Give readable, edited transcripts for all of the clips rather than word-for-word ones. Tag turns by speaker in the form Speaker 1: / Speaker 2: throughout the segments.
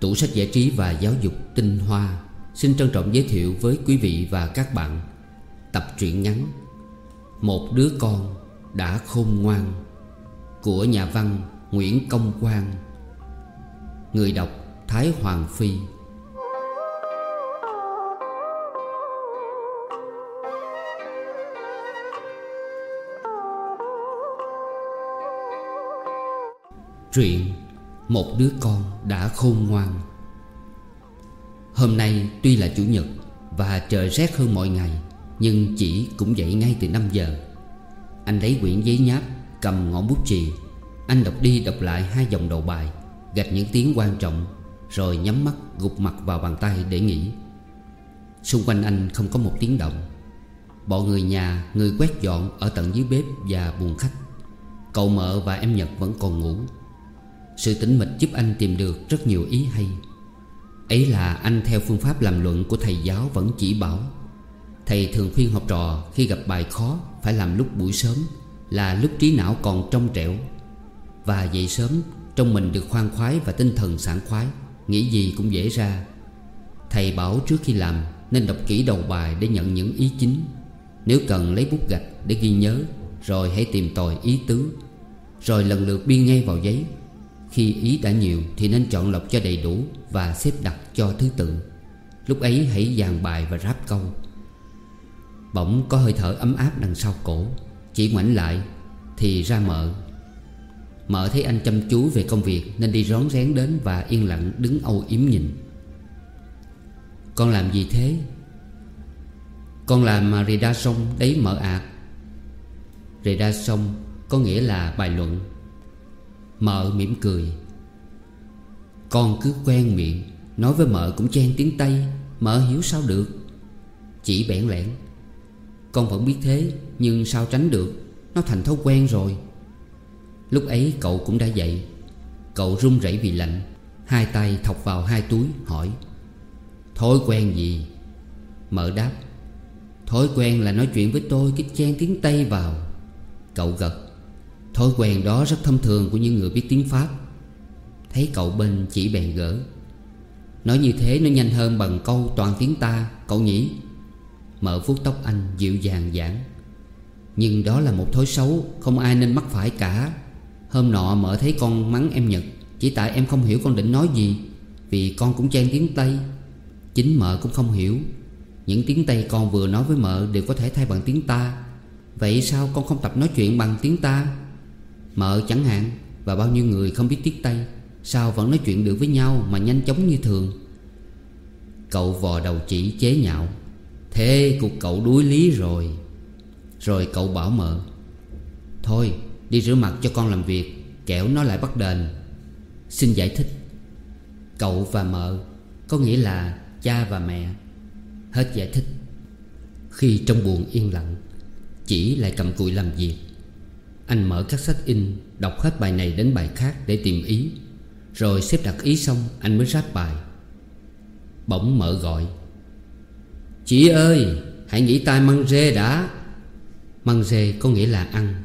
Speaker 1: Tủ sách giải trí và giáo dục Tinh Hoa xin trân trọng giới thiệu với quý vị và các bạn tập truyện ngắn Một đứa con đã khôn ngoan của nhà văn Nguyễn Công Quang. Người đọc Thái Hoàng Phi. Truyện Một đứa con đã khôn ngoan. Hôm nay tuy là chủ nhật và trời rét hơn mọi ngày, nhưng Chỉ cũng dậy ngay từ 5 giờ. Anh lấy quyển giấy nháp, cầm ngọn bút chì. Anh đọc đi đọc lại 2 dòng đầu bài, gạch những tiếng quan trọng, rồi nhắm mắt gục mặt vào bàn tay để nghỉ. Xung quanh anh không có một tiếng động. Bọn người nhà, người quét dọn ở tận dưới bếp và buồng khách. Cậu Mợ và em Nhật vẫn còn ngủ. Sự tĩnh mịch giúp anh tìm được rất nhiều ý hay. Ấy là anh theo phương pháp làm luận của thầy giáo vẫn chỉ bảo. Thầy thường khuyên học trò khi gặp bài khó phải làm lúc buổi sớm, là lúc trí não còn trong trẻo. Và dậy sớm trong mình được khoan khoái và tinh thần sảng khoái, nghĩ gì cũng dễ ra. Thầy bảo trước khi làm nên đọc kỹ đầu bài để nhận những ý chính. Nếu cần lấy bút gạch để ghi nhớ, rồi hãy tìm tòi ý tứ, rồi lần lượt biên ngay vào giấy. Khi ý đã nhiều thì nên chọn lọc cho đầy đủ và xếp đặt cho thứ tự. Lúc ấy hãy dàn bài và ráp câu. Bỗng có hơi thở ấm áp đằng sau cổ. Chỉ ngoảnh lại thì ra Mợ. Mợ thấy anh chăm chú về công việc nên đi rón rén đến và yên lặng đứng âu yếm nhìn. "Con làm gì thế?" "Con làm redaction đấy Mợ ạ." Redaction có nghĩa là bài luận. Mợ mỉm cười. Con cứ quen miệng, nói với Mợ cũng chen tiếng Tây, Mợ hiểu sao được. Chỉ bẽn lẽn. Con vẫn biết thế, nhưng sao tránh được, nó thành thói quen rồi. Lúc ấy cậu cũng đã dậy. Cậu run rẩy vì lạnh, 2 tay thọc vào 2 túi, hỏi: "Thói quen gì?" Mợ đáp: "Thói quen là nói chuyện với tôi cứ chen tiếng Tây vào." Cậu gật. Thói quen đó rất thông thường của những người biết tiếng Pháp. Thấy cậu bên chỉ bèn gỡ: "Nói như thế nó nhanh hơn bằng câu toàn tiếng ta, cậu nhỉ?" Mợ vuốt tóc anh dịu dàng giảng: "Nhưng đó là một thói xấu, không ai nên mắc phải cả. Hôm nọ Mợ thấy con mắng em Nhật chỉ tại em không hiểu con định nói gì, vì con cũng chen tiếng Tây. Chính Mợ cũng không hiểu. Những tiếng Tây con vừa nói với Mợ đều có thể thay bằng tiếng ta. Vậy sao con không tập nói chuyện bằng tiếng ta? Mợ chẳng hạn, và bao nhiêu người không biết tiếng Tây, sao vẫn nói chuyện được với nhau mà nhanh chóng như thường?" Cậu vò đầu Chỉ chế nhạo: "Thế cuộc cậu đuối lý rồi." Rồi cậu bảo Mợ: "Thôi đi rửa mặt cho con làm việc, kẻo nó lại bắt đền." Xin giải thích. Cậu và Mợ có nghĩa là cha và mẹ. Hết giải thích. Khi trong buồng yên lặng, Chỉ lại cầm cùi làm việc. Anh mở các sách in, đọc hết bài này đến bài khác để tìm ý. Rồi xếp đặt ý xong anh mới ráp bài. Bỗng Mợ gọi: "Chị ơi, hãy nghĩ tai măng rê đã." Măng rê có nghĩa là ăn.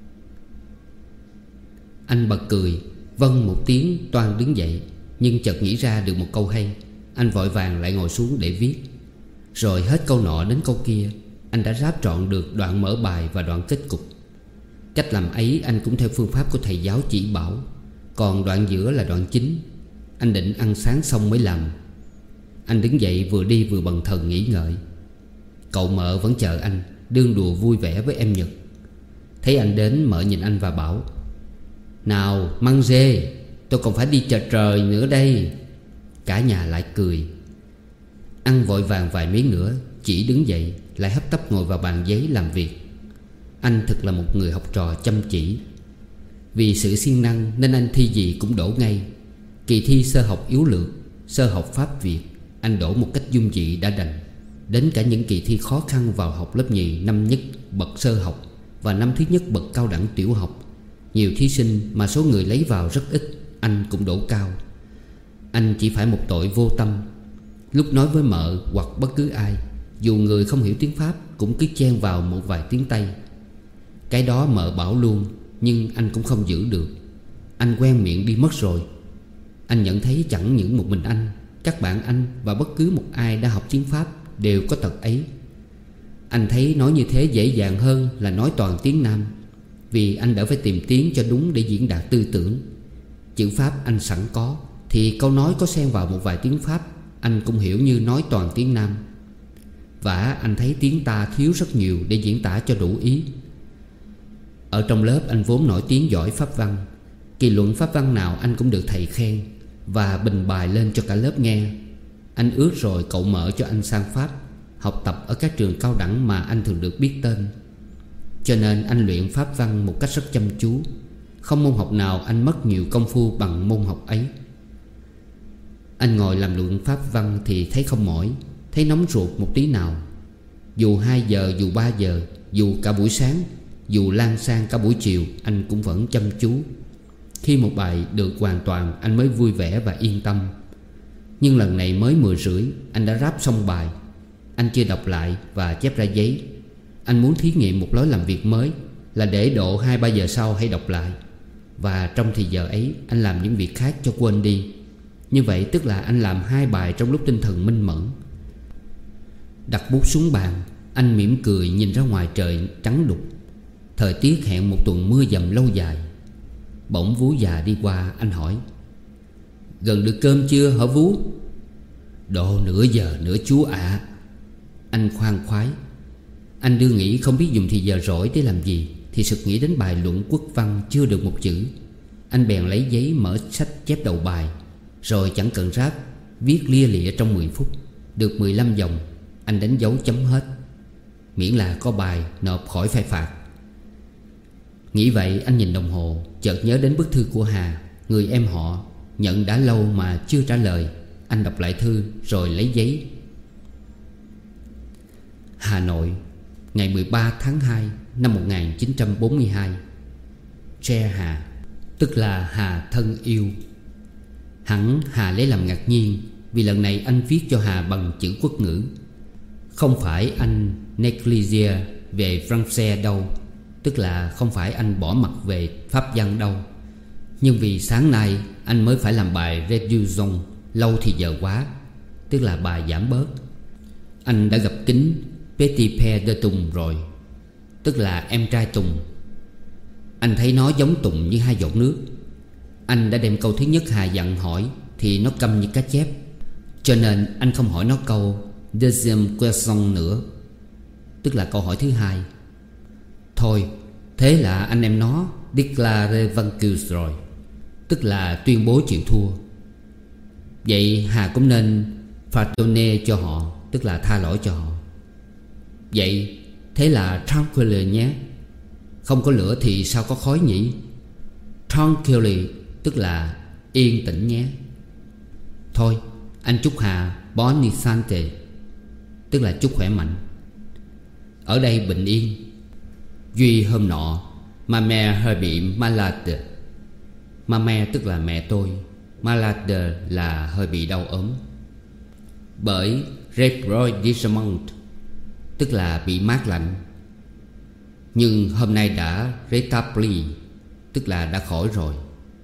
Speaker 1: Anh bật cười, vâng một tiếng toan đứng dậy, nhưng chợt nghĩ ra được một câu hay. Anh vội vàng lại ngồi xuống để viết. Rồi hết câu nọ đến câu kia, anh đã ráp trọn được đoạn mở bài và đoạn kết cục. Cách làm ấy anh cũng theo phương pháp của thầy giáo chỉ bảo. Còn đoạn giữa là đoạn chính. Anh định ăn sáng xong mới làm. Anh đứng dậy vừa đi vừa bần thần nghĩ ngợi. Cậu Mợ vẫn chờ anh, đương đùa vui vẻ với em Nhật. Thấy anh đến, Mợ nhìn anh và bảo: "Nào măng dê, tôi còn phải đi chợ trời nữa đây." Cả nhà lại cười. Ăn vội vàng vài miếng nữa, Chỉ đứng dậy lại hấp tấp ngồi vào bàn giấy làm việc. Anh thực là một người học trò chăm chỉ. Vì sự siêng năng nên anh thi gì cũng đỗ ngay. Kỳ thi sơ học yếu lược, sơ học Pháp Việt, anh đỗ một cách dung dị đã đành. Đến cả những kỳ thi khó khăn vào học lớp nhì năm nhất bậc sơ học và năm thứ nhất bậc cao đẳng tiểu học, nhiều thí sinh mà số người lấy vào rất ít, anh cũng đỗ cao. Anh chỉ phải một tội vô tâm. Lúc nói với Mợ hoặc bất cứ ai, dù người không hiểu tiếng Pháp, cũng cứ chen vào một vài tiếng Tây. Cái đó Mợ bảo luôn, nhưng anh cũng không giữ được. Anh quen miệng đi mất rồi. Anh nhận thấy chẳng những một mình anh, các bạn anh và bất cứ một ai đã học tiếng Pháp đều có tật ấy. Anh thấy nói như thế dễ dàng hơn là nói toàn tiếng Nam, vì anh đỡ phải tìm tiếng cho đúng để diễn đạt tư tưởng. Chữ Pháp anh sẵn có, thì câu nói có xen vào một vài tiếng Pháp anh cũng hiểu như nói toàn tiếng Nam. Và anh thấy tiếng ta thiếu rất nhiều để diễn tả cho đủ ý. Ở trong lớp anh vốn nổi tiếng giỏi Pháp văn. Kỳ luận Pháp văn nào anh cũng được thầy khen và bình bài lên cho cả lớp nghe. Anh ước rồi cậu mở cho anh sang Pháp, học tập ở các trường cao đẳng mà anh thường được biết tên. Cho nên anh luyện Pháp văn một cách rất chăm chú. Không môn học nào anh mất nhiều công phu bằng môn học ấy. Anh ngồi làm luận Pháp văn thì thấy không mỏi, thấy nóng ruột một tí nào. Dù 2 giờ, dù 3 giờ, dù cả buổi sáng, dù lan sang cả buổi chiều, anh cũng vẫn chăm chú. Khi một bài được hoàn toàn, anh mới vui vẻ và yên tâm. Nhưng lần này mới 10 rưỡi, anh đã ráp xong bài. Anh chưa đọc lại và chép ra giấy. Anh muốn thí nghiệm một lối làm việc mới, là để độ 2-3 giờ sau hãy đọc lại. Và trong thì giờ ấy anh làm những việc khác cho quên đi. Như vậy tức là anh làm 2 bài trong lúc tinh thần minh mẫn. Đặt bút xuống bàn, anh mỉm cười nhìn ra ngoài trời trắng đục. Thời tiết hẹn một tuần mưa dầm lâu dài. Bỗng Vú già đi qua, anh hỏi: "Gần được cơm chưa hả Vú?" "Độ nửa giờ nữa chú ạ." Anh khoan khoái. Anh đương nghĩ không biết dùng thì giờ rỗi để làm gì, thì sực nghĩ đến bài luận quốc văn chưa được một chữ. Anh bèn lấy giấy mở sách chép đầu bài, rồi chẳng cần ráp, viết lia lịa trong 10 phút. Được 15 dòng, anh đánh dấu chấm hết. Miễn là có bài, nộp khỏi phải phạt. Nghĩ vậy anh nhìn đồng hồ, chợt nhớ đến bức thư của Hà, người em họ, nhận đã lâu mà chưa trả lời. Anh đọc lại thư rồi lấy giấy. Hà Nội, ngày 13 tháng 2 năm 1942. Tre Hà, tức là Hà thân yêu. Hẳn Hà lấy làm ngạc nhiên, vì lần này anh viết cho Hà bằng chữ quốc ngữ. Không phải anh neglige về Français đâu, tức là không phải anh bỏ mặt về Pháp văn đâu. Nhưng vì sáng nay anh mới phải làm bài réduction, lâu thì giờ quá, tức là bài giảm bớt. Anh đã gặp kính Petit Père de Tùng rồi, tức là em trai Tùng. Anh thấy nó giống Tùng như 2 giọt nước. Anh đã đem câu thứ nhất Hà dặn hỏi thì nó câm như cá chép, cho nên anh không hỏi nó câu deuxième question nữa, tức là câu hỏi thứ 2. Thôi, thế là anh em nó déclare vaincu rồi, tức là tuyên bố chịu thua. Vậy Hà cũng nên pardonner cho họ, tức là tha lỗi cho họ. Vậy thế là tranquille nhé. Không có lửa thì sao có khói nhỉ? Tranquille tức là yên tĩnh nhé. Thôi, anh chúc Hà bonne santé, tức là chúc khỏe mạnh. Ở đây bình yên. Duy hôm nọ ma mère hơi bị malade. Ma mère tức là mẹ tôi, malade là hơi bị đau ốm. Bởi refroidissement, tức là bị mát lạnh. Nhưng hôm nay đã rétabli, tức là đã khỏi rồi.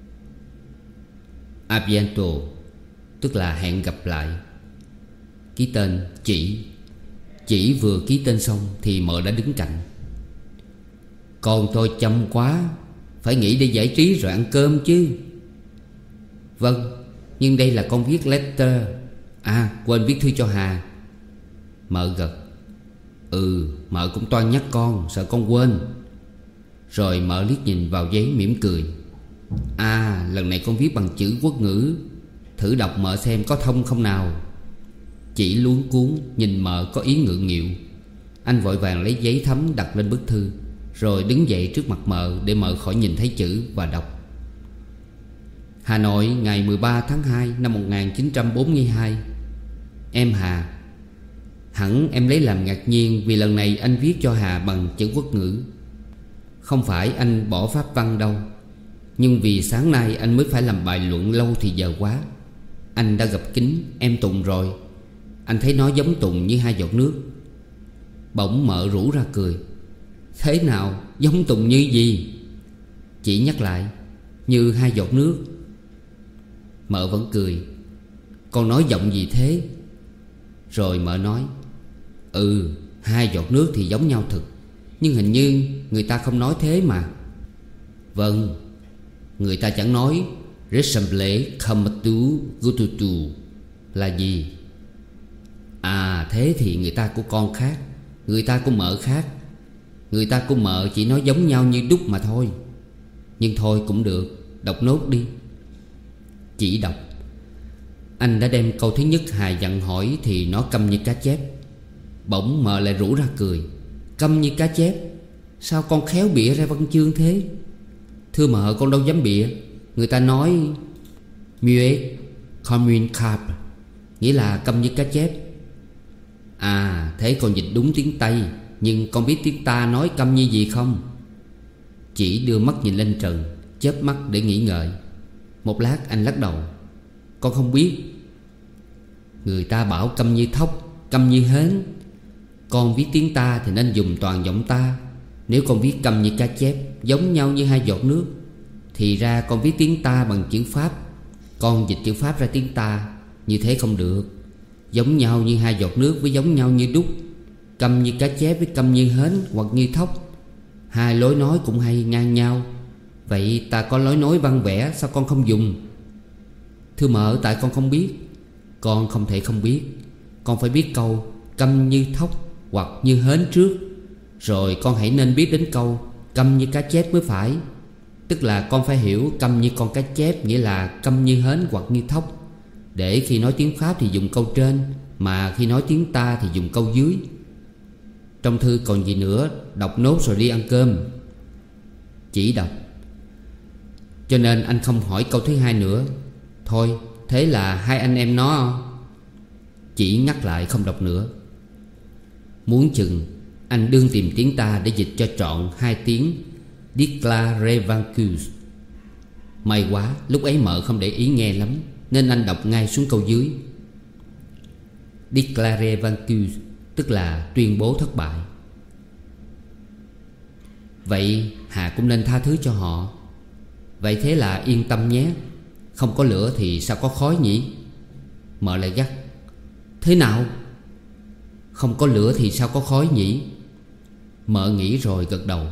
Speaker 1: A bientôt, tức là hẹn gặp lại. Ký tên Chỉ. Chỉ vừa ký tên xong thì mợ đã đứng cạnh. Con tôi chăm quá, phải nghĩ để giải trí rồi ăn cơm chứ. Vâng, nhưng đây là con viết letter. À, quên viết thư cho Hà. Mợ gật. Mợ cũng toan nhắc con, sợ con quên. Rồi mợ liếc nhìn vào giấy mỉm cười. À, lần này con viết bằng chữ quốc ngữ, thử đọc mợ xem có thông không nào. Chỉ luống cuống nhìn mợ có ý ngượng nghịu. Anh vội vàng lấy giấy thấm đặt lên bức thư, rồi đứng dậy trước mặt mợ để mợ khỏi nhìn thấy chữ và đọc. Hà Nội, ngày 13 tháng 2 năm 1942. Em Hà. Hẳn em lấy làm ngạc nhiên vì lần này anh viết cho Hà bằng chữ quốc ngữ. Không phải anh bỏ Pháp văn đâu, nhưng vì sáng nay anh mới phải làm bài luận lâu thì giờ quá. Anh đã gặp kính em Tùng rồi. Anh thấy nó giống Tùng như 2 giọt nước. Bỗng mợ rủ ra cười. Thế nào, giống Tùng như gì? Chỉ nhắc lại, như 2 giọt nước. Mợ vẫn cười. Con nói giọng gì thế? Rồi mợ nói: hai giọt nước thì giống nhau thực, nhưng hình như người ta không nói thế mà. Vâng, người ta chẳng nói ressemble comme tu gututu là gì. À thế thì người ta của con khác, người ta của mợ khác. Người ta của mợ chỉ nói giống nhau như đúc mà thôi. Nhưng thôi cũng được, đọc nốt đi. Chỉ đọc. Anh đã đem câu thứ nhất Hà dặn hỏi thì nó câm như cá chép. Bỗng mợ lại rủ ra cười. Câm như cá chép? Sao con khéo bịa ra văn chương thế? Thưa mợ, con đâu dám bịa. Người ta nói muet communicable, nghĩa là câm như cá chép. À thế con dịch đúng tiếng Tây. Nhưng con biết tiếng ta nói câm như gì không? Chỉ đưa mắt nhìn lên trần, chớp mắt để nghĩ ngợi. Một lát anh lắc đầu. Con không biết. Người ta bảo câm như thóc, câm như hến. Con viết tiếng ta thì nên dùng toàn giọng ta. Nếu con viết câm như cá chép, giống nhau như hai giọt nước, thì ra con viết tiếng ta bằng chữ Pháp. Con dịch chữ Pháp ra tiếng ta. Như thế không được. Giống nhau như hai giọt nước với giống nhau như đúc. Câm như cá chép với câm như hến hoặc như thóc. Hai lối nói cũng hay ngang nhau. Vậy ta có lối nói văn vẽ, sao con không dùng? Thưa mợ, tại con không biết. Con không thể không biết. Con phải biết câu câm như thóc hoặc như hến trước, rồi con hãy nên biết đến câu câm như cá chép mới phải. Tức là con phải hiểu câm như con cá chép, nghĩa là câm như hến hoặc như thóc, để khi nói tiếng Pháp thì dùng câu trên, mà khi nói tiếng ta thì dùng câu dưới. Trong thư còn gì nữa, đọc nốt rồi đi ăn cơm. Chỉ đọc. Cho nên anh không hỏi câu thứ hai nữa. Thôi, thế là hai anh em nó. Chỉ nhắc lại không đọc nữa. Muốn chừng anh đương tìm tiếng ta để dịch cho trọn hai tiếng Declare vainqueur. May quá lúc ấy mợ không để ý nghe lắm, nên anh đọc ngay xuống câu dưới. Declare vainqueur tức là tuyên bố thất bại. Vậy Hà cũng nên tha thứ cho họ. Vậy thế là yên tâm nhé. Không có lửa thì sao có khói nhỉ? Mợ lại gắt. Thế nào? Không có lửa thì sao có khói nhỉ? Mợ nghĩ rồi gật đầu.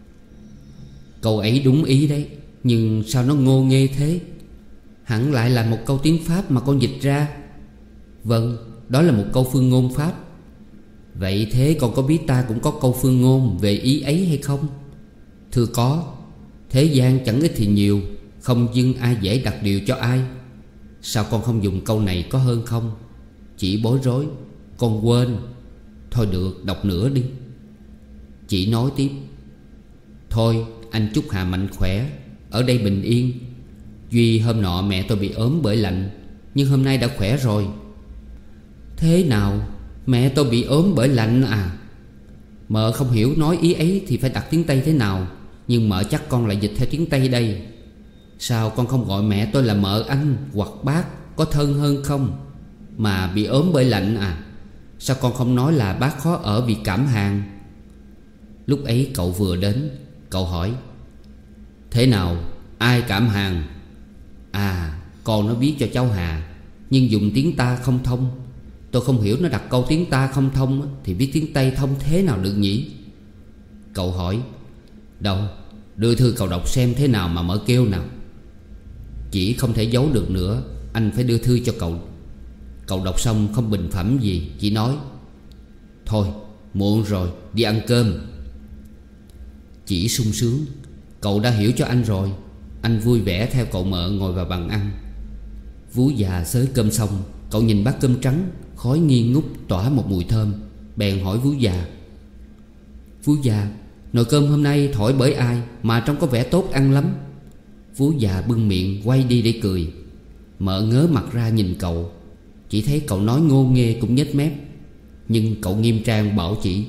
Speaker 1: Câu ấy đúng ý đấy, nhưng sao nó ngô nghê thế? Hẳn lại là một câu tiếng Pháp mà con dịch ra. Vâng, đó là một câu phương ngôn Pháp. Vậy thế con có biết ta cũng có câu phương ngôn về ý ấy hay không? Thưa có. Thế gian chẳng ít thì nhiều, không dưng ai dễ đặt điều cho ai. Sao con không dùng câu này có hơn không? Chỉ bối rối. Con quên. Thôi được, đọc nữa đi. Chỉ nói tiếp. Thôi anh chúc Hà mạnh khỏe, ở đây bình yên. Duy hôm nọ mẹ tôi bị ốm bởi lạnh, nhưng hôm nay đã khỏe rồi. Thế nào? Mẹ tôi bị ốm bởi lạnh à? Mợ không hiểu nói ý ấy thì phải đặt tiếng Tây thế nào, nhưng mợ chắc con lại dịch theo tiếng Tây đây. Sao con không gọi mẹ tôi là mợ anh hoặc bác, có thân hơn không? Mà bị ốm bởi lạnh à? Sao con không nói là bác khó ở vì cảm hàn? Lúc ấy cậu vừa đến. Cậu hỏi. Thế nào? Ai cảm hàn? À, con nó viết cho cháu Hà, nhưng dùng tiếng ta không thông. Tôi không hiểu nó đặt câu tiếng ta không thông thì viết tiếng Tây thông thế nào được nhỉ? Cậu hỏi. Đâu, đưa thư cậu đọc xem thế nào mà mở kêu nào. Chỉ không thể giấu được nữa, anh phải đưa thư cho cậu. Cậu đọc xong không bình phẩm gì, chỉ nói. Thôi, muộn rồi, đi ăn cơm. Chỉ sung sướng. Cậu đã hiểu cho anh rồi. Anh vui vẻ theo cậu mợ ngồi vào bàn ăn. Vú già xới cơm xong, cậu nhìn bát cơm trắng, khói nghi ngút tỏa một mùi thơm. Bèn hỏi vú già. Vú già, nồi cơm hôm nay thổi bởi ai mà trông có vẻ tốt ăn lắm? Vú già bưng miệng quay đi để cười. Mợ ngớ mặt ra nhìn cậu. Chỉ thấy cậu nói ngô nghê cũng nhếch mép. Nhưng cậu nghiêm trang bảo chỉ.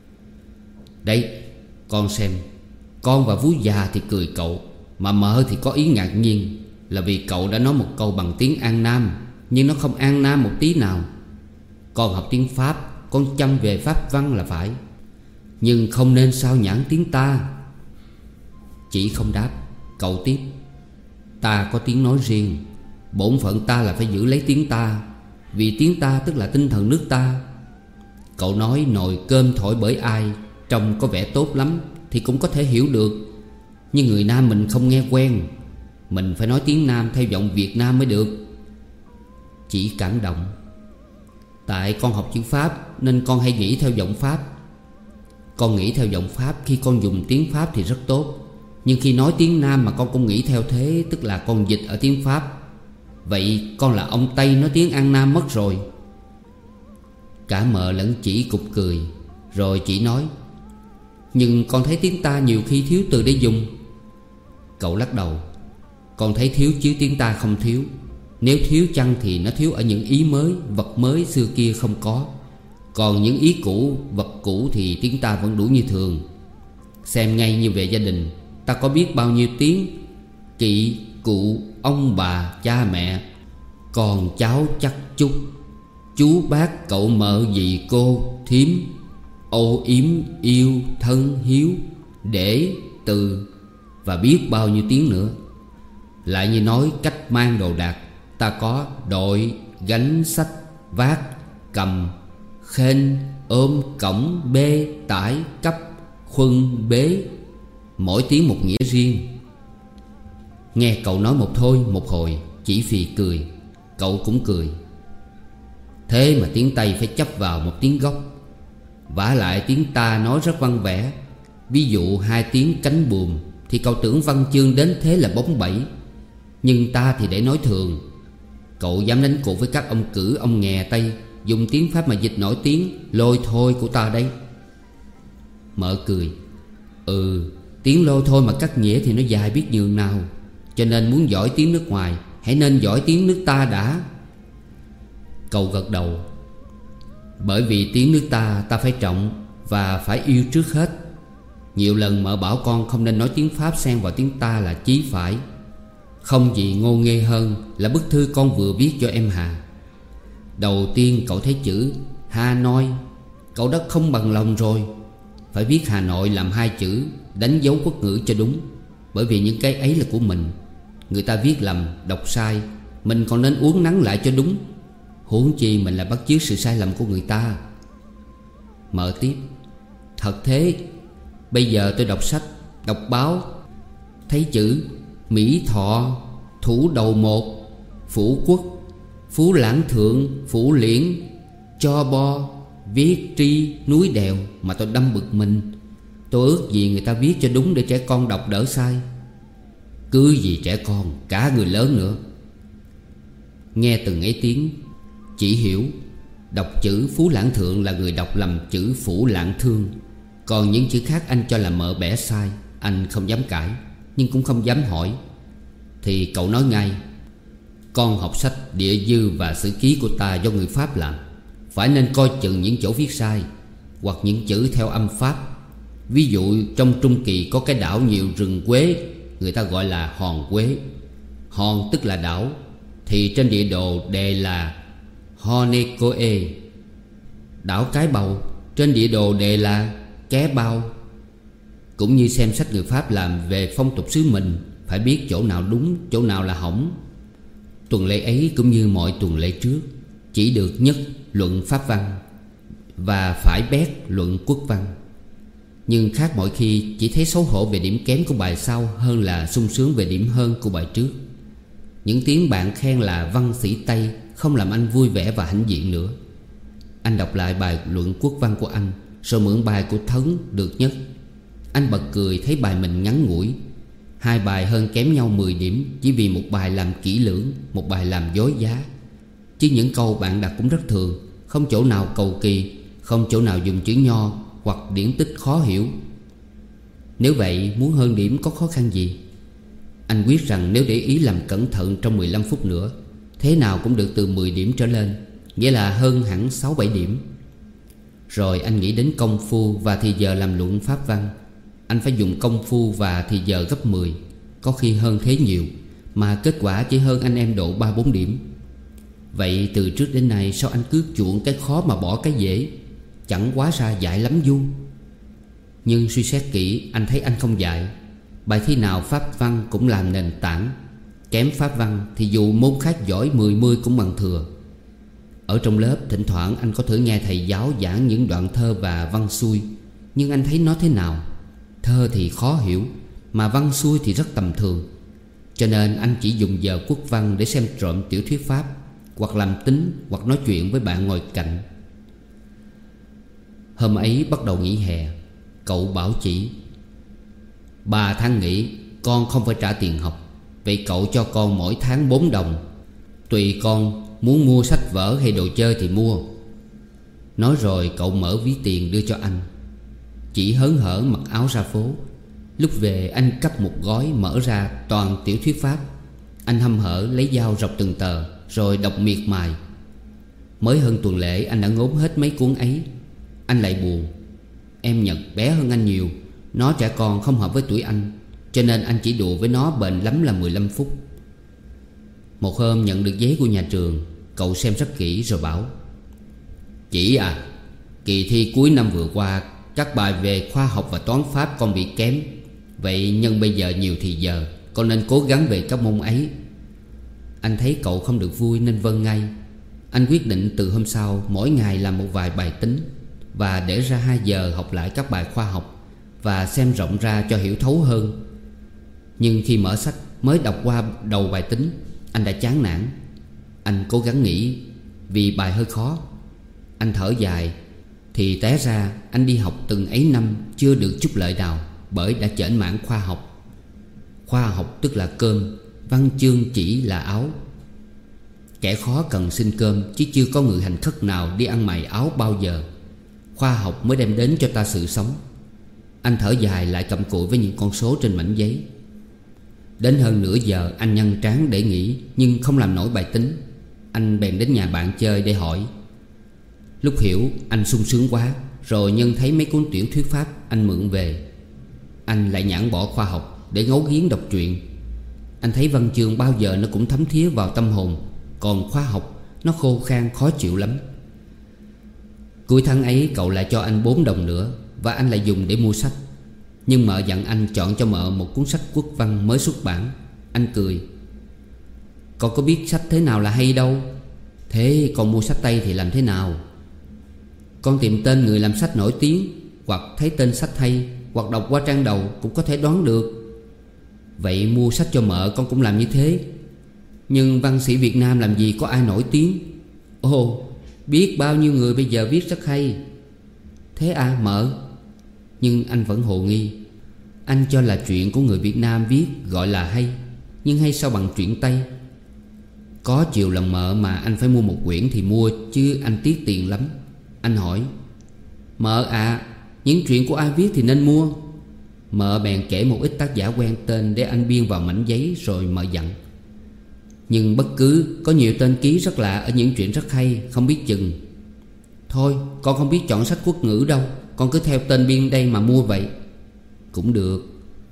Speaker 1: Đấy, con xem. Con và vú già thì cười cậu, mà mợ thì có ý ngạc nhiên. Là vì cậu đã nói một câu bằng tiếng An Nam, nhưng nó không An Nam một tí nào. Con học tiếng Pháp, con chăm về Pháp văn là phải, nhưng không nên sao nhãng tiếng ta. Chỉ không đáp. Cậu tiếp. Ta có tiếng nói riêng. Bổn phận ta là phải giữ lấy tiếng ta, vì tiếng ta tức là tinh thần nước ta. Cậu nói nồi cơm thổi bởi ai trông có vẻ tốt lắm thì cũng có thể hiểu được, nhưng người Nam mình không nghe quen. Mình phải nói tiếng Nam theo giọng Việt Nam mới được. Chỉ cảm động. Tại con học chữ Pháp nên con hay nghĩ theo giọng Pháp. Con nghĩ theo giọng Pháp khi con dùng tiếng Pháp thì rất tốt, nhưng khi nói tiếng Nam mà con cũng nghĩ theo thế, tức là con dịch ở tiếng Pháp. Vậy con là ông Tây nói tiếng An Nam mất rồi. Cả Mợ lẫn Chỉ cục cười. Rồi Chỉ nói: nhưng con thấy tiếng ta nhiều khi thiếu từ để dùng. Cậu lắc đầu: con thấy thiếu chứ tiếng ta không thiếu. Nếu thiếu chăng thì nó thiếu ở những ý mới, vật mới xưa kia không có. Còn những ý cũ, vật cũ thì tiếng ta vẫn đủ như thường. Xem ngay như về gia đình, ta có biết bao nhiêu tiếng: kỵ, cụ, ông bà, cha mẹ, con cháu chắc chúc, chú bác cậu mợ dì cô thím, âu yếm yêu thân hiếu, để từ, và biết bao nhiêu tiếng nữa. Lại như nói cách mang đồ đạc, ta có đội, gánh, sách, vác, cầm, khênh, ôm, cõng, bê, tải, cấp, khuân, bế. Mỗi tiếng một nghĩa riêng. Nghe cậu nói một thôi một hồi, Chỉ phì cười. Cậu cũng cười. Thế mà tiếng Tây phải chấp vào một tiếng gốc. Vả lại tiếng ta nói rất văn vẻ. Ví dụ hai tiếng cánh buồm thì cậu tưởng văn chương đến thế là bóng bẩy, nhưng ta thì để nói thường. Cậu dám đánh cuộc với các ông Cử, ông Nghè Tây dùng tiếng Pháp mà dịch nổi tiếng lôi thôi của ta đây. Mợ cười. Tiếng lôi thôi mà cắt nghĩa thì nó dài biết nhường nào. Cho nên muốn giỏi tiếng nước ngoài, hãy nên giỏi tiếng nước ta đã. Cậu gật đầu. Bởi vì tiếng nước ta phải trọng và phải yêu trước hết. Nhiều lần mợ bảo con không nên nói tiếng Pháp xen vào tiếng ta là chí phải. Không gì ngô nghê hơn là bức thư con vừa viết cho em Hà. Đầu tiên cậu thấy chữ Hà Nội, cậu đã không bằng lòng rồi. Phải viết Hà Nội làm hai chữ, đánh dấu quốc ngữ cho đúng. Bởi vì những cái ấy là của mình. Người ta viết lầm, đọc sai, mình còn nên uốn nắn lại cho đúng. Huống chi mình là bắt chước sự sai lầm của người ta. Mở tiếp. Thật thế. Bây giờ tôi đọc sách, đọc báo, thấy chữ Mỹ Thọ, Thủ Đầu Một, Phủ Quốc, Phú Lãng Thượng, Phủ Liễn, Cho Bo, Viết Tri, Núi Đèo mà tôi đâm bực mình. Tôi ước gì người ta viết cho đúng để trẻ con đọc đỡ sai. Cứ gì trẻ con, cả người lớn nữa. Nghe từng ấy tiếng, Chỉ hiểu. Đọc chữ Phú Lãng Thượng là người đọc lầm chữ Phủ Lãng Thương. Còn những chữ khác anh cho là mợ bẻ sai. Anh không dám cãi, nhưng cũng không dám hỏi. Thì cậu nói ngay: con học sách địa dư và sử ký của ta do người Pháp làm, phải nên coi chừng những chỗ viết sai, hoặc những chữ theo âm Pháp. Ví dụ trong Trung Kỳ có cái đảo nhiều rừng quế, người ta gọi là hòn quế. Hòn tức là đảo, thì trên địa đồ đề là Honecoe. Đảo Cái Bầu, trên địa đồ đề là Ké Bao. Cũng như xem sách người Pháp làm về phong tục xứ mình, phải biết chỗ nào đúng, chỗ nào là hỏng. Tuần lễ ấy cũng như mọi tuần lễ trước, chỉ được nhất luận Pháp văn và phải bét luận quốc văn. Nhưng khác mọi khi, chỉ thấy xấu hổ về điểm kém của bài sau hơn là sung sướng về điểm hơn của bài trước. Những tiếng bạn khen là văn sĩ Tây không làm anh vui vẻ và hãnh diện nữa. Anh đọc lại bài luận quốc văn của anh, rồi mượn bài của Thấn được nhất. Anh bật cười thấy bài mình ngắn ngủi. Hai bài hơn kém nhau 10 điểm, chỉ vì một bài làm kỹ lưỡng, một bài làm dối giá. Chứ những câu bạn đặt cũng rất thường, không chỗ nào cầu kỳ, không chỗ nào dùng chữ nho hoặc điển tích khó hiểu. Nếu vậy muốn hơn điểm có khó khăn gì? Anh quyết rằng nếu để ý làm cẩn thận trong 15 phút nữa, thế nào cũng được từ 10 điểm trở lên, nghĩa là hơn hẳn 6-7 điểm. Rồi anh nghĩ đến công phu và thì giờ làm luận Pháp văn. Anh phải dùng công phu và thì giờ gấp 10, có khi hơn thế nhiều, mà kết quả chỉ hơn anh em độ 3-4 điểm. Vậy từ trước đến nay sao anh cứ chuộng cái khó mà bỏ cái dễ? Chẳng quá ra dại lắm du. Nhưng suy xét kỹ, anh thấy anh không dại. Bài thi nào Pháp văn cũng làm nền tảng. Kém pháp văn thì dù môn khác giỏi 10 cũng bằng thừa. Ở trong lớp thỉnh thoảng anh có thử nghe thầy giáo giảng những đoạn thơ và văn xuôi, nhưng anh thấy nó thế nào? Thơ thì khó hiểu, mà văn xuôi thì rất tầm thường. Cho nên anh chỉ dùng giờ quốc văn để xem trộm tiểu thuyết Pháp, hoặc làm tính, hoặc nói chuyện với bạn ngồi cạnh. Hôm ấy bắt đầu nghỉ hè. Cậu bảo chỉ: 3 tháng nghỉ, con không phải trả tiền học. Vậy cậu cho con mỗi tháng 4 đồng. Tùy con muốn mua sách vở hay đồ chơi thì mua. Nói rồi cậu mở ví tiền đưa cho anh. Chỉ hớn hở mặc áo ra phố. Lúc về anh cắp một gói mở ra toàn tiểu thuyết Pháp. Anh hăm hở lấy dao rọc từng tờ, rồi đọc miệt mài. Mới hơn tuần lễ anh đã ngốn hết mấy cuốn ấy. Anh lại buồn. Em Nhật bé hơn anh nhiều. Nó trẻ con không hợp với tuổi anh, cho nên anh chỉ đùa với nó bền lắm là 15 phút. Một hôm nhận được giấy của nhà trường, cậu xem rất kỹ rồi bảo: Chỉ à, kỳ thi cuối năm vừa qua các bài về khoa học và toán Pháp con bị kém. Vậy nhân bây giờ nhiều thì giờ, con nên cố gắng về các môn ấy. Anh thấy cậu không được vui nên vâng ngay. Anh quyết định từ hôm sau mỗi ngày làm một vài bài tính, và để ra 2 giờ học lại các bài khoa học, và xem rộng ra cho hiểu thấu hơn. Nhưng khi mở sách mới đọc qua đầu bài tính, anh đã chán nản. Anh cố gắng nghĩ vì bài hơi khó. Anh thở dài. Thì té ra anh đi học từng ấy năm chưa được chút lợi nào, bởi đã chểnh mảng khoa học. Khoa học tức là cơm, văn chương chỉ là áo. Kẻ khó cần xin cơm, chứ chưa có người hành khất nào đi ăn mày áo bao giờ. Khoa học mới đem đến cho ta sự sống. Anh thở dài lại cặm cụi với những con số trên mảnh giấy. Đến hơn nửa giờ anh nhăn trán để nghỉ, nhưng không làm nổi bài tính. Anh bèn đến nhà bạn chơi để hỏi. Lúc hiểu anh sung sướng quá, rồi nhân thấy mấy cuốn tiểu thuyết Pháp anh mượn về. Anh lại nhãn bỏ khoa học để ngấu nghiến đọc truyện. Anh thấy văn chương bao giờ nó cũng thấm thía vào tâm hồn, còn khoa học nó khô khan khó chịu lắm. Cuối tháng ấy cậu lại cho anh 4 đồng nữa, và anh lại dùng để mua sách. Nhưng mợ dặn anh chọn cho mợ một cuốn sách quốc văn mới xuất bản. Anh cười: Con có biết sách thế nào là hay đâu. Thế con mua sách Tây thì làm thế nào? Con tìm tên người làm sách nổi tiếng, hoặc thấy tên sách hay, hoặc đọc qua trang đầu cũng có thể đoán được. Vậy mua sách cho mợ con cũng làm như thế. Nhưng văn sĩ Việt Nam làm gì có ai nổi tiếng. Ồ, biết bao nhiêu người bây giờ viết rất hay. Thế à mợ? Nhưng anh vẫn hồ nghi. Anh cho là truyện của người Việt Nam viết gọi là hay, nhưng hay sao bằng truyện Tây? Có chiều lòng mợ mà anh phải mua một quyển thì mua, chứ anh tiếc tiền lắm. Anh hỏi: Mợ à, những truyện của ai viết thì nên mua. Mợ bèn kể một ít tác giả quen tên để anh biên vào mảnh giấy, rồi mợ dặn: Nhưng bất cứ có nhiều tên ký rất lạ ở những truyện rất hay, không biết chừng. Thôi con không biết chọn sách quốc ngữ đâu, con cứ theo tên biên đây mà mua vậy. Cũng được.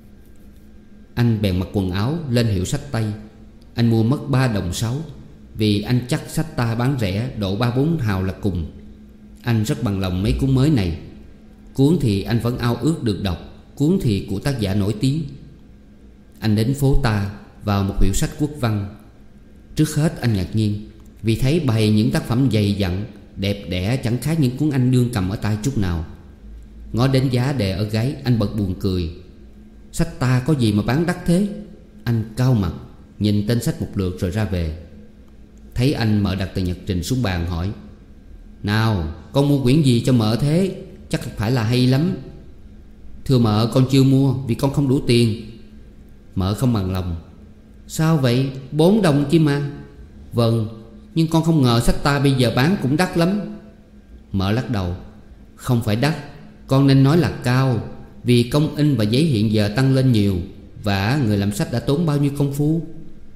Speaker 1: Anh bèn mặc quần áo lên hiệu sách Tây. Anh mua mất 3 đồng 6, vì anh chắc sách ta bán rẻ độ 3-4 hào là cùng. Anh rất bằng lòng mấy cuốn mới này. Cuốn thì anh vẫn ao ước được đọc, cuốn thì của tác giả nổi tiếng. Anh đến phố Ta, vào một hiệu sách quốc văn. Trước hết anh ngạc nhiên vì thấy bày những tác phẩm dày dặn, đẹp đẽ, chẳng khác những cuốn anh đương cầm ở tay chút nào. Ngó đến giá đề ở gáy, anh bật buồn cười. Sách Ta có gì mà bán đắt thế? Anh cau mặt, nhìn tên sách một lượt rồi ra về. Thấy anh, mợ đặt tờ nhật trình xuống bàn hỏi: Nào, con mua quyển gì cho mợ thế? Chắc phải là hay lắm. Thưa mợ, con chưa mua vì con không đủ tiền. Mợ không bằng lòng: Sao vậy? 4 đồng kia mà. Vâng, nhưng con không ngờ sách Ta bây giờ bán cũng đắt lắm. Mợ lắc đầu: Không phải đắt, con nên nói là cao. Vì công in và giấy hiện giờ tăng lên nhiều, và người làm sách đã tốn bao nhiêu công phu.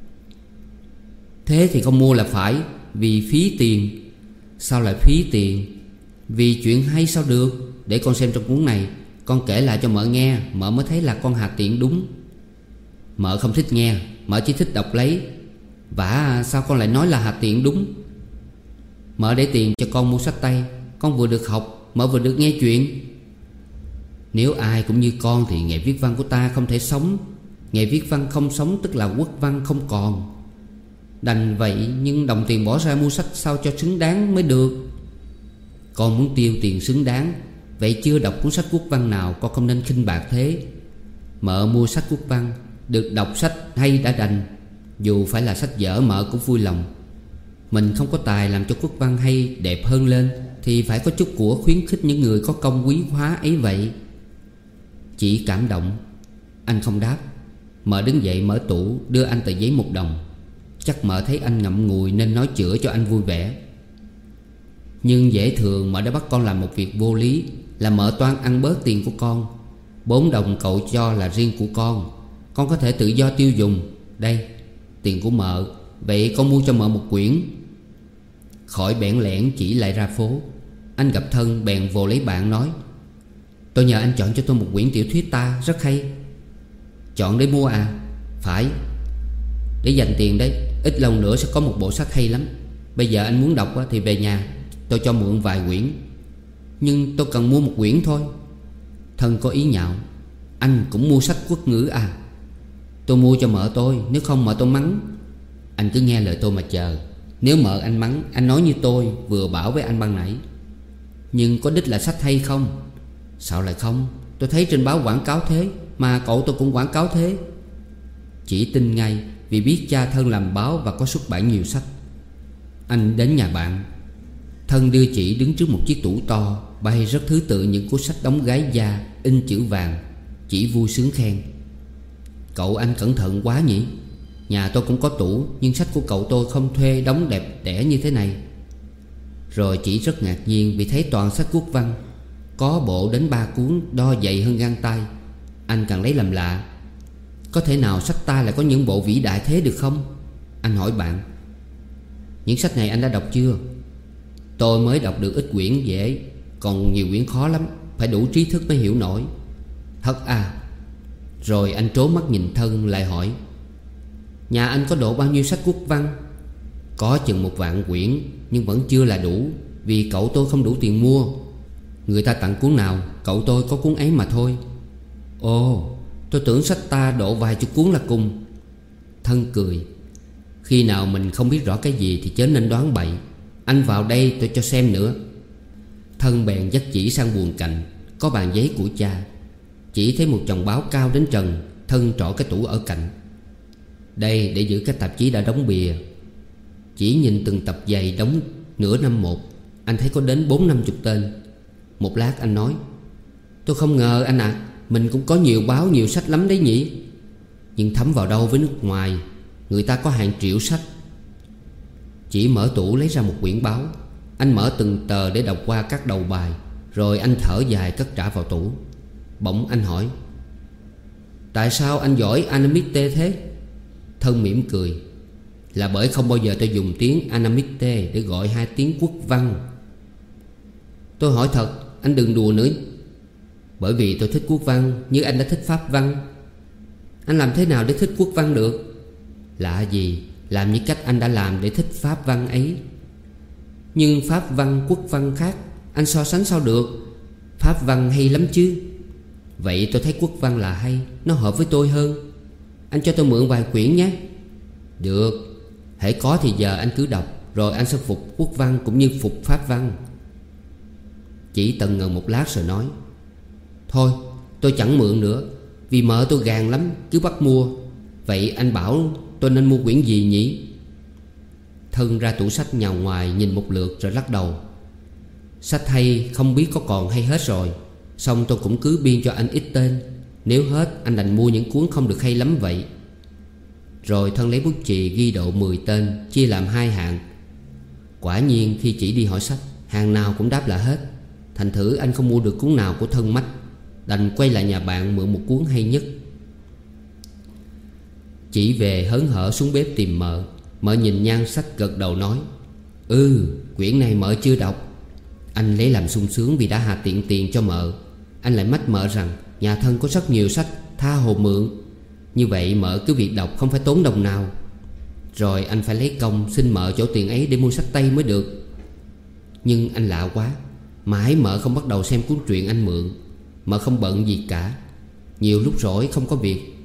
Speaker 1: Thế thì con mua là phải, vì phí tiền. Sao lại phí tiền? Vì chuyện hay sao được. Để con xem trong cuốn này, con kể lại cho mợ nghe, mợ mới thấy là con hà tiện đúng. Mợ không thích nghe, mợ chỉ thích đọc lấy. Vả sao con lại nói là hà tiện đúng? Mợ để tiền cho con mua sách Tây, con vừa được học, mợ vừa được nghe chuyện. Nếu ai cũng như con thì nghề viết văn của ta không thể sống. Nghề viết văn không sống tức là quốc văn không còn. Đành vậy nhưng đồng tiền bỏ ra mua sách sao cho xứng đáng mới được. Con muốn tiêu tiền xứng đáng, vậy chưa đọc cuốn sách quốc văn nào con không nên khinh bạc thế. Mợ mua sách quốc văn, được đọc sách hay đã đành. Dù phải là sách dở mợ cũng vui lòng. Mình không có tài làm cho quốc văn hay đẹp hơn lên, thì phải có chút của khuyến khích những người có công quý hóa ấy vậy. Chỉ cảm động. Anh không đáp. Mợ đứng dậy mở tủ đưa anh tờ giấy 1 đồng. Chắc mợ thấy anh ngậm ngùi nên nói chữa cho anh vui vẻ. Nhưng dễ thường mợ đã bắt con làm một việc vô lý, là mợ toan ăn bớt tiền của con. 4 đồng cậu cho là riêng của con có thể tự do tiêu dùng. Đây, tiền của mợ, vậy con mua cho mợ một quyển. Khỏi bẽn lẽn chỉ lại ra phố. Anh gặp Thân bèn vồ lấy bạn nói: tôi nhờ anh chọn cho tôi một quyển tiểu thuyết ta rất hay. Chọn để mua à? Phải. Để dành tiền đấy. Ít lâu nữa sẽ có một bộ sách hay lắm. Bây giờ anh muốn đọc thì về nhà tôi cho mượn vài quyển. Nhưng tôi cần mua một quyển thôi. Thân có ý nhạo: anh cũng mua sách quốc ngữ à? Tôi mua cho mợ tôi, nếu không mợ tôi mắng. Anh cứ nghe lời tôi mà chờ. Nếu mợ anh mắng, anh nói như tôi vừa bảo với anh ban nãy. Nhưng có đích là sách hay không? Sao lại không? Tôi thấy trên báo quảng cáo thế, mà cậu tôi cũng quảng cáo thế. Chỉ tin ngay vì biết cha Thân làm báo và có xuất bản nhiều sách. Anh đến nhà bạn. Thân đưa chỉ đứng trước một chiếc tủ to, bày rất thứ tự những cuốn sách đóng gái da, in chữ vàng. Chỉ vui sướng khen: cậu anh cẩn thận quá nhỉ. Nhà tôi cũng có tủ, nhưng sách của cậu tôi không thuê đóng đẹp đẽ như thế này. Rồi chỉ rất ngạc nhiên vì thấy toàn sách quốc văn, có bộ đến 3 cuốn đo dày hơn gang tay. Anh càng lấy làm lạ. Có thể nào sách ta lại có những bộ vĩ đại thế được không? Anh hỏi bạn: những sách này anh đã đọc chưa? Tôi mới đọc được ít quyển dễ, còn nhiều quyển khó lắm, phải đủ trí thức mới hiểu nổi. Thật à? Rồi anh trố mắt nhìn Thân lại hỏi: nhà anh có độ bao nhiêu sách quốc văn? Có chừng 1 vạn quyển, nhưng vẫn chưa là đủ, vì cậu tôi không đủ tiền mua. Người ta tặng cuốn nào, cậu tôi có cuốn ấy mà thôi. Ồ, tôi tưởng sách ta độ vài chục cuốn là cùng. Thân cười: khi nào mình không biết rõ cái gì thì chớ nên đoán bậy. Anh vào đây tôi cho xem nữa. Thân bèn dắt chỉ sang buồng cạnh, có bàn giấy của cha. Chỉ thấy một chồng báo cao đến trần. Thân trỏ cái tủ ở cạnh. Đây để giữ các tạp chí đã đóng bìa. Chỉ nhìn từng tập dày đóng nửa năm một, anh thấy có đến 40-50 tên. Một lát anh nói: tôi không ngờ anh ạ, mình cũng có nhiều báo nhiều sách lắm đấy nhỉ. Nhưng thấm vào đâu với nước ngoài, người ta có hàng triệu sách. Chỉ mở tủ lấy ra một quyển báo. Anh mở từng tờ để đọc qua các đầu bài. Rồi anh thở dài cất trả vào tủ. Bỗng anh hỏi: tại sao anh giỏi Anamite thế? Thân mỉm cười: là bởi không bao giờ tôi dùng tiếng Anamite để gọi 2 tiếng quốc văn. Tôi hỏi thật, anh đừng đùa nữa. Bởi vì tôi thích quốc văn như anh đã thích pháp văn. Anh làm thế nào để thích quốc văn được? Lạ gì, làm như cách anh đã làm để thích pháp văn ấy. Nhưng pháp văn quốc văn khác, anh so sánh sao được? Pháp văn hay lắm chứ. Vậy tôi thấy quốc văn là hay, nó hợp với tôi hơn. Anh cho tôi mượn vài quyển nhé. Được, hễ có thì giờ anh cứ đọc, rồi anh sẽ phục quốc văn cũng như phục pháp văn. Chỉ tần ngần một lát rồi nói: thôi tôi chẳng mượn nữa, vì mợ tôi gàn lắm, cứ bắt mua. Vậy anh bảo tôi nên mua quyển gì nhỉ? Thân ra tủ sách nhào ngoài nhìn một lượt rồi lắc đầu: sách hay không biết có còn hay hết rồi. Xong tôi cũng cứ biên cho anh ít tên. Nếu hết anh đành mua những cuốn không được hay lắm vậy. Rồi Thân lấy bút chì ghi độ 10 tên, chia làm 2 hạng. Quả nhiên khi chỉ đi hỏi sách, hàng nào cũng đáp là hết. Thành thử anh không mua được cuốn nào của Thân mách, đành quay lại nhà bạn mượn một cuốn hay nhất. Chỉ về hớn hở xuống bếp tìm mợ. Mợ nhìn nhan sách gật đầu nói: quyển này mợ chưa đọc. Anh lấy làm sung sướng vì đã hà tiện tiền cho mợ. Anh lại mách mợ rằng nhà Thân có rất nhiều sách, tha hồ mượn. Như vậy mợ cứ việc đọc không phải tốn đồng nào. Rồi anh phải lấy công xin mợ chỗ tiền ấy để mua sách Tây mới được. Nhưng anh lạ quá, mãi mợ không bắt đầu xem cuốn truyện anh mượn. Mợ không bận gì cả. Nhiều lúc rỗi không có việc,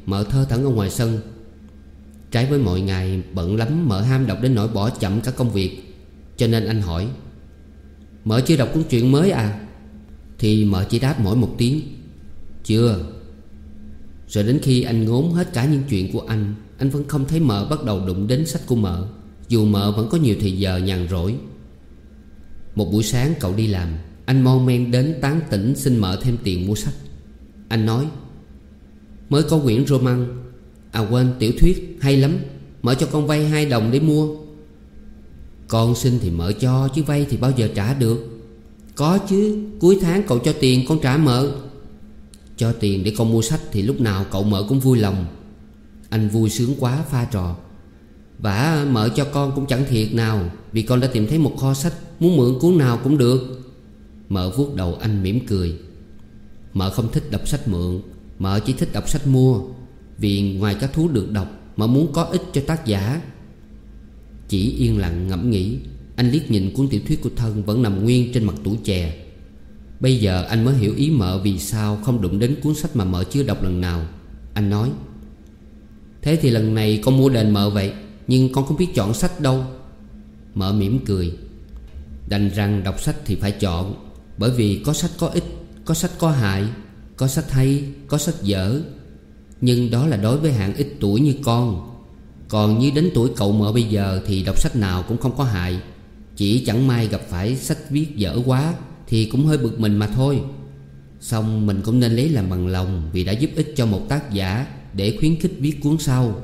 Speaker 1: Mợ thơ thẩn ở ngoài sân. Trái với mọi ngày bận lắm, mợ ham đọc đến nỗi bỏ chậm cả công việc. Cho nên anh hỏi: "Mợ chưa đọc cuốn truyện mới à?" Thì mợ chỉ đáp mỗi một tiếng: "Chưa." Rồi đến khi anh ngốn hết cả những chuyện của anh vẫn không thấy mợ bắt đầu đụng đến sách của mợ, dù mợ vẫn có nhiều thời giờ nhàn rỗi. Một buổi sáng cậu đi làm, anh mon men đến tán tỉnh xin mợ thêm tiền mua sách. Anh nói: "Mới có quyển roman, quên, tiểu thuyết hay lắm, mợ cho con vay 2 đồng để mua." "Con xin thì mợ cho, chứ vay thì bao giờ trả được?" "Có chứ, cuối tháng cậu cho tiền con trả mợ." "Cho tiền để con mua sách thì lúc nào cậu mợ cũng vui lòng." Anh vui sướng quá pha trò: "Vả mợ cho con cũng chẳng thiệt nào, vì con đã tìm thấy một kho sách, muốn mượn cuốn nào cũng được." Mợ vuốt đầu anh mỉm cười: "Mợ không thích đọc sách mượn, mợ chỉ thích đọc sách mua. Vì ngoài các thú được đọc, mợ muốn có ích cho tác giả." Chỉ yên lặng ngẫm nghĩ, anh liếc nhìn cuốn tiểu thuyết của thân vẫn nằm nguyên trên mặt tủ chè. Bây giờ anh mới hiểu ý mợ vì sao không đụng đến cuốn sách mà mợ chưa đọc lần nào. Anh nói: "Thế thì lần này con mua đền mợ vậy, nhưng con không biết chọn sách đâu." Mợ mỉm cười: "Đành rằng đọc sách thì phải chọn. Bởi vì có sách có ích, có sách có hại, có sách hay, có sách dở. Nhưng đó là đối với hạng ít tuổi như con. Còn như đến tuổi cậu mợ bây giờ thì đọc sách nào cũng không có hại. Chỉ chẳng may gặp phải sách viết dở quá thì cũng hơi bực mình mà thôi. Xong mình cũng nên lấy làm bằng lòng, vì đã giúp ích cho một tác giả để khuyến khích viết cuốn sau."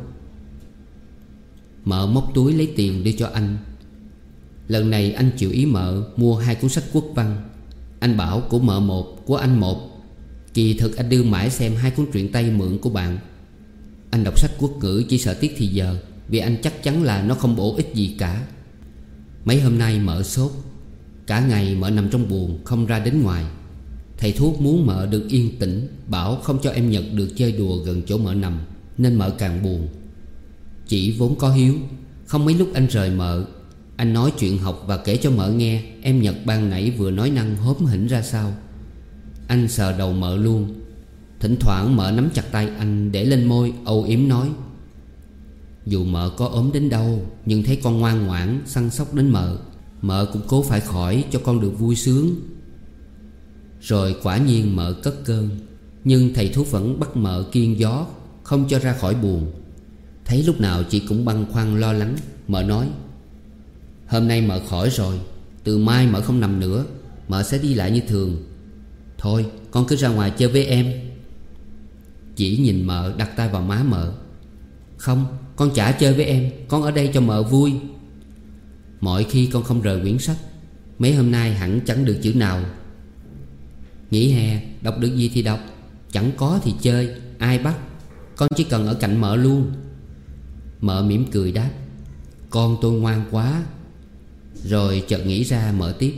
Speaker 1: Mợ móc túi lấy tiền đưa cho anh. Lần này anh chịu ý mợ mua 2 cuốn sách quốc văn. Anh bảo của mợ một, của anh một. Kỳ thực anh đưa mãi xem 2 cuốn truyện Tây mượn của bạn. Anh đọc sách quốc ngữ chỉ sợ tiếc thì giờ, vì anh chắc chắn là nó không bổ ích gì cả. Mấy hôm nay mợ sốt. Cả ngày mợ nằm trong buồng, không ra đến ngoài. Thầy thuốc muốn mợ được yên tĩnh, bảo không cho em Nhật được chơi đùa gần chỗ mợ nằm, nên mợ càng buồn. Chỉ vốn có hiếu, không mấy lúc anh rời mợ. Anh nói chuyện học và kể cho mợ nghe em Nhật ban nãy vừa nói năng hóm hỉnh ra sao. Anh sờ đầu mợ luôn. Thỉnh thoảng mợ nắm chặt tay anh để lên môi âu yếm nói: "Dù mợ có ốm đến đâu, nhưng thấy con ngoan ngoãn săn sóc đến mợ, mợ cũng cố phải khỏi cho con được vui sướng." Rồi quả nhiên mợ cất cơn. Nhưng thầy thuốc vẫn bắt mợ kiêng gió, không cho ra khỏi buồng. Thấy lúc nào chị cũng băn khoăn lo lắng, mợ nói: "Hôm nay mợ khỏi rồi, từ mai mợ không nằm nữa, mợ sẽ đi lại như thường. Thôi con cứ ra ngoài chơi với em." Chỉ nhìn mợ đặt tay vào má mợ: "Không, con chả chơi với em, con ở đây cho mợ vui." Mọi khi con không rời quyển sách. Mấy hôm nay hẳn chẳng được chữ nào. Nghỉ hè đọc được gì thì đọc, chẳng có thì chơi, ai bắt. Con chỉ cần ở cạnh mợ luôn. Mợ mỉm cười đáp: "Con tôi ngoan quá." Rồi chợt nghĩ ra mợ tiếp: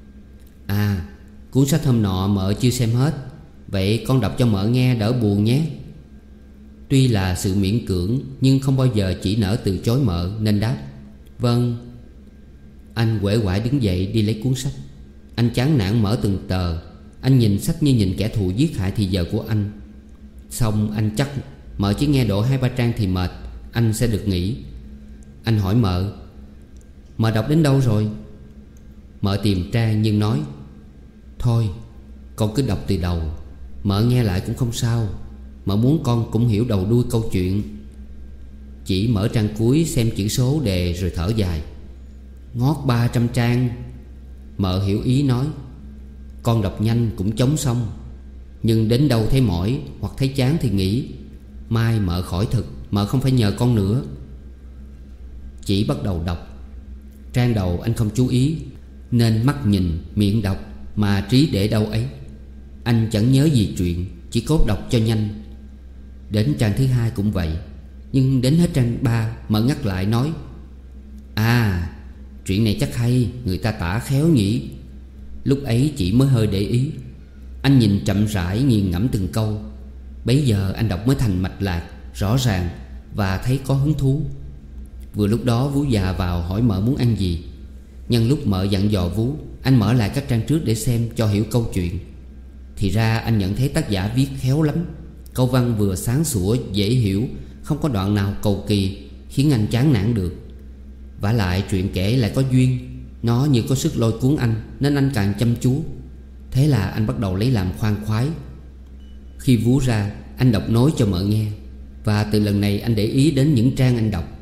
Speaker 1: "Cuốn sách hôm nọ mợ chưa xem hết, vậy con đọc cho mợ nghe đỡ buồn nhé." Tuy là sự miễn cưỡng, nhưng không bao giờ chỉ nỡ từ chối mợ, nên đáp: "Vâng." Anh uể oải đứng dậy đi lấy cuốn sách. Anh chán nản mở từng tờ. Anh nhìn sách như nhìn kẻ thù giết hại thì giờ của anh. Xong anh chắc mợ chỉ nghe độ 2-3 trang thì mệt, anh sẽ được nghỉ. Anh hỏi mợ: "Mợ đọc đến đâu rồi?" Mợ tìm trang nhưng nói: "Thôi, con cứ đọc từ đầu, mợ nghe lại cũng không sao. Mợ muốn con cũng hiểu đầu đuôi câu chuyện." Chỉ mở trang cuối xem chữ số đề rồi thở dài: "Ngót 300 trang." Mợ hiểu ý nói: "Con đọc nhanh cũng chống xong, nhưng đến đâu thấy mỏi hoặc thấy chán thì nghỉ. Mai mợ khỏi thực, mợ không phải nhờ con nữa." Chỉ bắt đầu đọc. Trang đầu anh không chú ý, nên mắt nhìn miệng đọc mà trí để đâu ấy. Anh chẳng nhớ gì chuyện, chỉ cốt đọc cho nhanh. Đến trang thứ 2 cũng vậy. Nhưng đến hết trang 3 mợ ngắt lại nói: "Chuyện này chắc hay, người ta tả khéo nhỉ." Lúc ấy chỉ mới hơi để ý. Anh nhìn chậm rãi nghiền ngẫm từng câu. Bấy giờ anh đọc mới thành mạch lạc, rõ ràng và thấy có hứng thú. Vừa lúc đó Vú già vào hỏi mợ muốn ăn gì. Nhân lúc mợ dặn dò Vú, anh mở lại các trang trước để xem cho hiểu câu chuyện. Thì ra anh nhận thấy tác giả viết khéo lắm. Câu văn vừa sáng sủa dễ hiểu, không có đoạn nào cầu kỳ khiến anh chán nản được. Vả lại chuyện kể lại có duyên, nó như có sức lôi cuốn anh, nên anh càng chăm chú. Thế là anh bắt đầu lấy làm khoan khoái. Khi vú ra, anh đọc nối cho mợ nghe. Và từ lần này anh để ý đến những trang anh đọc.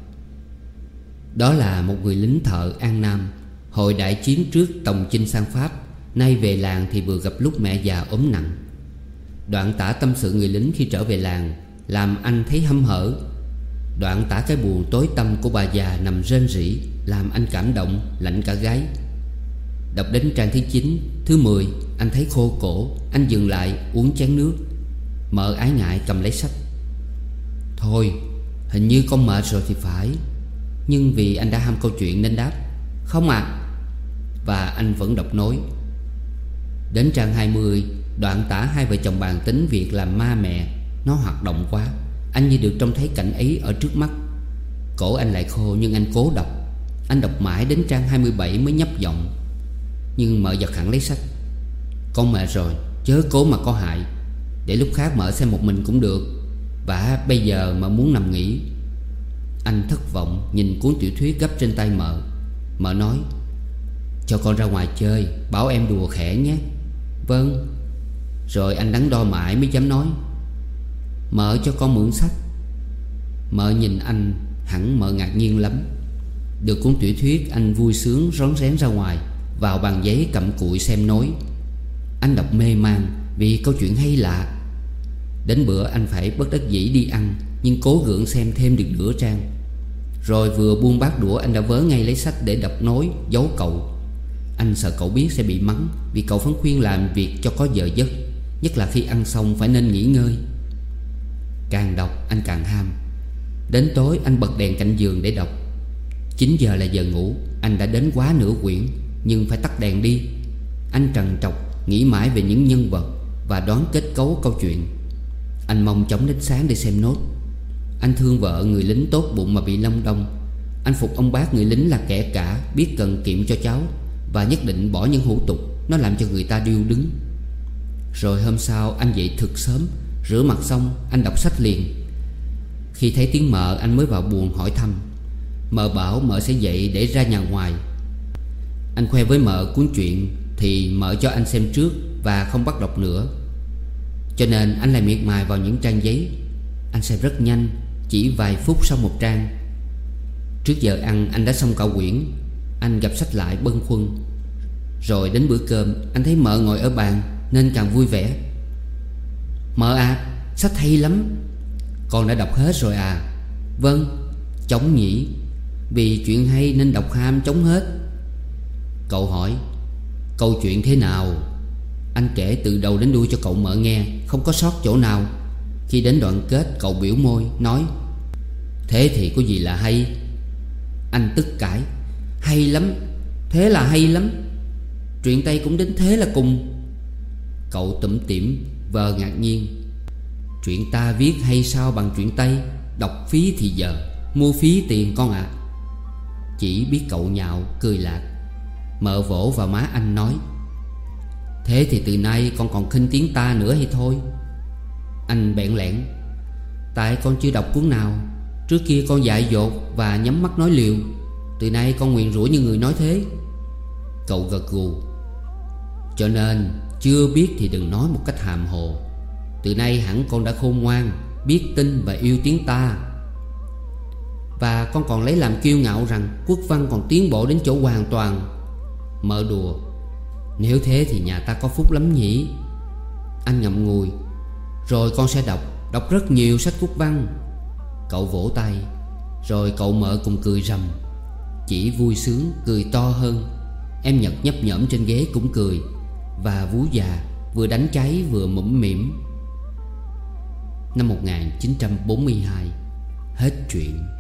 Speaker 1: Đó là một người lính thợ An Nam, hồi đại chiến trước tòng chinh sang Pháp, nay về làng thì vừa gặp lúc mẹ già ốm nặng. Đoạn tả tâm sự người lính khi trở về làng, làm anh thấy hăm hở. Đoạn tả cái buồn tối tăm của bà già nằm rên rỉ, làm anh cảm động lạnh cả gáy. Đọc đến trang thứ 9, thứ 10, anh thấy khô cổ. Anh dừng lại uống chén nước. Mợ ái ngại cầm lấy sách. Thôi, hình như con mệt rồi thì phải. Nhưng vì anh đã ham câu chuyện nên đáp: không ạ. Và anh vẫn đọc nối. Đến trang 20, đoạn tả hai vợ chồng bàn tính việc làm ma mẹ. Nó hoạt động quá, anh như được trông thấy cảnh ấy ở trước mắt. Cổ anh lại khô nhưng anh cố đọc. Anh đọc mãi đến trang 27 mới nhấp giọng. Nhưng mợ giật hẳn lấy sách. Con mệt rồi, chớ cố mà có hại. Để lúc khác mợ xem một mình cũng được. Và bây giờ mợ muốn nằm nghỉ. Anh thất vọng nhìn cuốn tiểu thuyết gấp trên tay mợ. Mợ nói: cho con ra ngoài chơi, bảo em đùa khẽ nhé. Vâng. Rồi anh đắn đo mãi mới dám nói: mợ cho con mượn sách. Mợ nhìn anh, hẳn mợ ngạc nhiên lắm. Được cuốn tiểu thuyết, anh vui sướng rón rén ra ngoài, vào bàn giấy cặm cụi xem nối. Anh đọc mê man vì câu chuyện hay lạ. Đến bữa anh phải bất đắc dĩ đi ăn, nhưng cố gượng xem thêm được nửa trang. Rồi vừa buông bát đũa, anh đã vớ ngay lấy sách để đọc nối, giấu cậu. Anh sợ cậu biết sẽ bị mắng, vì cậu vẫn khuyên làm việc cho có giờ giấc, nhất là khi ăn xong phải nên nghỉ ngơi. Càng đọc anh càng ham. Đến tối anh bật đèn cạnh giường để đọc. 9 giờ là giờ ngủ. Anh đã đến quá nửa quyển, nhưng phải tắt đèn đi. Anh trằn trọc nghĩ mãi về những nhân vật và đoán kết cấu câu chuyện. Anh mong chóng đến sáng để xem nốt. Anh thương vợ người lính tốt bụng mà bị long đong. Anh phục ông bác người lính là kẻ cả, biết cần kiệm cho cháu, và nhất định bỏ những hủ tục, nó làm cho người ta điêu đứng. Rồi hôm sau anh dậy thực sớm, rửa mặt xong anh đọc sách liền. Khi thấy tiếng mợ anh mới vào buồng hỏi thăm. Mợ bảo mợ sẽ dậy để ra nhà ngoài. Anh khoe với mợ cuốn chuyện thì mợ cho anh xem trước và không bắt đọc nữa. Cho nên anh lại miệt mài vào những trang giấy. Anh xem rất nhanh, chỉ vài phút sau một trang. Trước giờ ăn anh đã xong cả quyển. Anh gặp sách lại bâng khuâng. Rồi đến bữa cơm anh thấy mợ ngồi ở bàn nên càng vui vẻ. Mợ à, sách hay lắm. Con đã đọc hết rồi à? Vâng. Chóng nhỉ. Vì chuyện hay nên đọc ham chóng hết. Cậu hỏi: câu chuyện thế nào? Anh kể từ đầu đến đuôi cho cậu mợ nghe, không có sót chỗ nào. Khi đến đoạn kết cậu biểu môi nói: thế thì có gì là hay? Anh tức cãi: hay lắm. Thế là hay lắm. Truyện Tây cũng đến thế là cùng. Cậu tủm tỉm vờ ngạc nhiên: chuyện ta viết hay sao bằng truyện Tây? Đọc phí thì giờ, mua phí tiền con ạ. Chỉ biết cậu nhạo cười lạc. Mợ vỗ vào má anh nói: thế thì từ nay con còn khinh tiếng ta nữa hay thôi? Anh bẽn lẽn: tại con chưa đọc cuốn nào. Trước kia con dại dột và nhắm mắt nói liều. Từ nay con nguyền rủa như người nói thế. Cậu gật gù: cho nên chưa biết thì đừng nói một cách hàm hồ. Từ nay hẳn con đã khôn ngoan, biết tin và yêu tiếng ta. Và con còn lấy làm kiêu ngạo rằng quốc văn còn tiến bộ đến chỗ hoàn toàn. Mợ đùa: nếu thế thì nhà ta có phúc lắm nhỉ. Anh ngậm ngùi: rồi con sẽ đọc rất nhiều sách quốc văn. Cậu vỗ tay. Rồi cậu mợ cùng cười rầm. Chỉ vui sướng cười to hơn. Em Nhật nhấp nhổm trên ghế cũng cười. Và vú già vừa đánh cháy vừa mũm mỉm. Năm 1942. Hết chuyện.